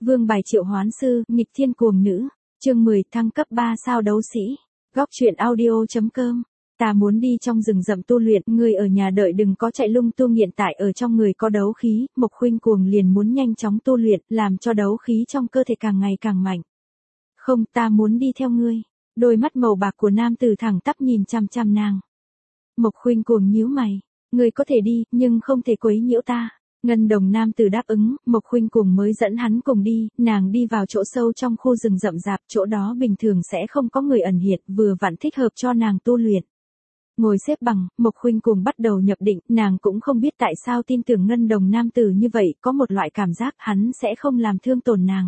Vương bài triệu hoán sư, nghịch thiên cuồng nữ. Chương 10, thăng cấp 3 sao đấu sĩ. Góc truyện audio.com. Ta muốn đi trong rừng rậm tu luyện, ngươi ở nhà đợi đừng có chạy lung tung, hiện tại ở trong người có đấu khí, Mộc Khuynh Cuồng liền muốn nhanh chóng tu luyện, làm cho đấu khí trong cơ thể càng ngày càng mạnh. Không, ta muốn đi theo ngươi. Đôi mắt màu bạc của nam tử thẳng tắp nhìn chằm chằm nàng. Mộc Khuynh Cuồng nhíu mày, ngươi có thể đi, nhưng không thể quấy nhiễu ta. Ngân Đồng nam tử đáp ứng, Mộc Khuynh Cuồng mới dẫn hắn cùng đi, nàng đi vào chỗ sâu trong khu rừng rậm rạp, chỗ đó bình thường sẽ không có người ẩn hiện, vừa vặn thích hợp cho nàng tu luyện. Ngồi xếp bằng, Mộc Khuynh Cuồng bắt đầu nhập định, nàng cũng không biết tại sao tin tưởng Ngân Đồng nam tử như vậy, có một loại cảm giác hắn sẽ không làm thương tổn nàng.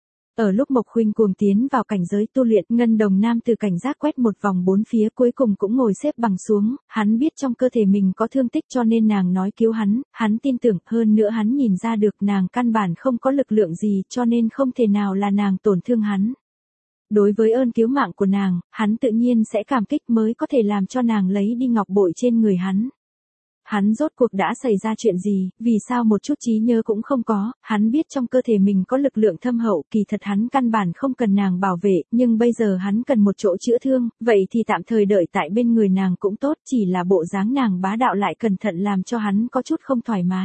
Ở lúc Mộc Khuynh Cuồng tiến vào cảnh giới tu luyện, Ngân Đồng nam tử cảnh giác quét một vòng bốn phía, cuối cùng cũng ngồi xếp bằng xuống, hắn biết trong cơ thể mình có thương tích cho nên nàng nói cứu hắn tin tưởng, hơn nữa hắn nhìn ra được nàng căn bản không có lực lượng gì cho nên không thể nào là nàng tổn thương hắn. Đối với ơn cứu mạng của nàng, hắn tự nhiên sẽ cảm kích mới có thể làm cho nàng lấy đi ngọc bội trên người hắn. Hắn rốt cuộc đã xảy ra chuyện gì, vì sao một chút trí nhớ cũng không có, hắn biết trong cơ thể mình có lực lượng thâm hậu, kỳ thật hắn căn bản không cần nàng bảo vệ, nhưng bây giờ hắn cần một chỗ chữa thương, vậy thì tạm thời đợi tại bên người nàng cũng tốt, chỉ là bộ dáng nàng bá đạo lại cẩn thận làm cho hắn có chút không thoải mái.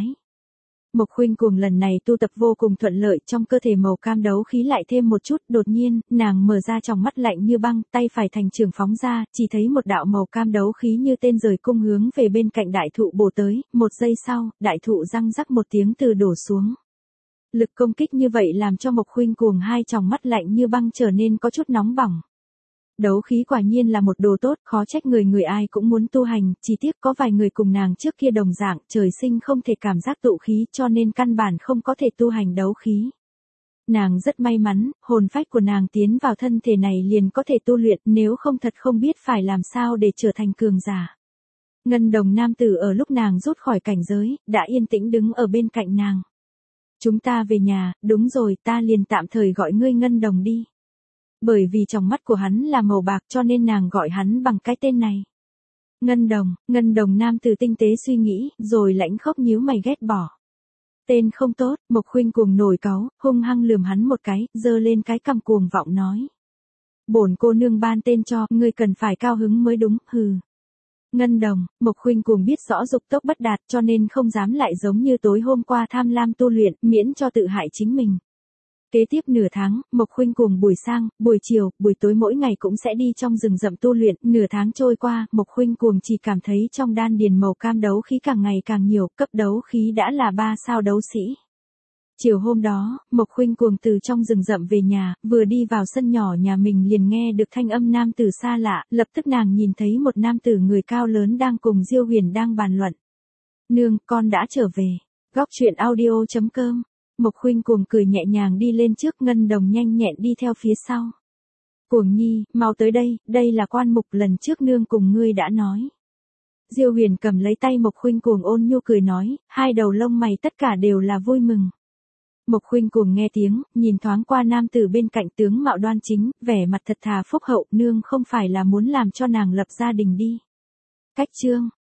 Mộc Khuynh Cuồng lần này tu tập vô cùng thuận lợi, trong cơ thể màu cam đấu khí lại thêm một chút, đột nhiên, nàng mở ra tròng mắt lạnh như băng, tay phải thành trường phóng ra, chỉ thấy một đạo màu cam đấu khí như tên rời cung hướng về bên cạnh đại thụ bổ tới, một giây sau, đại thụ răng rắc một tiếng từ đổ xuống. Lực công kích như vậy làm cho Mộc Khuynh Cuồng hai tròng mắt lạnh như băng trở nên có chút nóng bỏng. Đấu khí quả nhiên là một đồ tốt, khó trách người ai cũng muốn tu hành, chỉ tiếc có vài người cùng nàng trước kia đồng dạng, trời sinh không thể cảm giác tụ khí cho nên căn bản không có thể tu hành đấu khí. Nàng rất may mắn, hồn phách của nàng tiến vào thân thể này liền có thể tu luyện, nếu không thật không biết phải làm sao để trở thành cường giả. Ngân Đồng nam tử ở lúc nàng rút khỏi cảnh giới, đã yên tĩnh đứng ở bên cạnh nàng. Chúng ta về nhà, đúng rồi, ta liền tạm thời gọi ngươi Ngân Đồng đi. Bởi vì trong mắt của hắn là màu bạc cho nên nàng gọi hắn bằng cái tên này. Ngân Đồng nam tử tinh tế suy nghĩ, rồi lãnh khốc nhíu mày ghét bỏ. Tên không tốt, Mộc Khuynh Cuồng nổi cáu, hung hăng lườm hắn một cái, giơ lên cái cằm cuồng vọng nói. Bổn cô nương ban tên cho, ngươi cần phải cao hứng mới đúng, hừ. Ngân Đồng, Mộc Khuynh Cuồng biết rõ dục tốc bất đạt cho nên không dám lại giống như tối hôm qua tham lam tu luyện, miễn cho tự hại chính mình. Kế tiếp nửa tháng, Mộc Khuynh Cuồng buổi sáng, buổi chiều, buổi tối mỗi ngày cũng sẽ đi trong rừng rậm tu luyện, nửa tháng trôi qua, Mộc Khuynh Cuồng chỉ cảm thấy trong đan điền màu cam đấu khí càng ngày càng nhiều, cấp đấu khí đã là 3 sao đấu sĩ. Chiều hôm đó, Mộc Khuynh Cuồng từ trong rừng rậm về nhà, vừa đi vào sân nhỏ nhà mình liền nghe được thanh âm nam tử xa lạ, lập tức nàng nhìn thấy một nam tử người cao lớn đang cùng Diêu Huyền đang bàn luận. Nương, con đã trở về. Góc truyện audio.com. Mộc Khuynh Cuồng cười nhẹ nhàng đi lên trước, Ngân Đồng nhanh nhẹn đi theo phía sau. Cuồng nhi, mau tới đây, đây là quan mục lần trước nương cùng ngươi đã nói. Diêu Huyền cầm lấy tay Mộc Khuynh Cuồng ôn nhu cười nói, hai đầu lông mày tất cả đều là vui mừng. Mộc Khuynh Cuồng nghe tiếng, nhìn thoáng qua nam tử bên cạnh tướng mạo đoan chính, vẻ mặt thật thà phúc hậu, nương không phải là muốn làm cho nàng lập gia đình đi. Cách chương.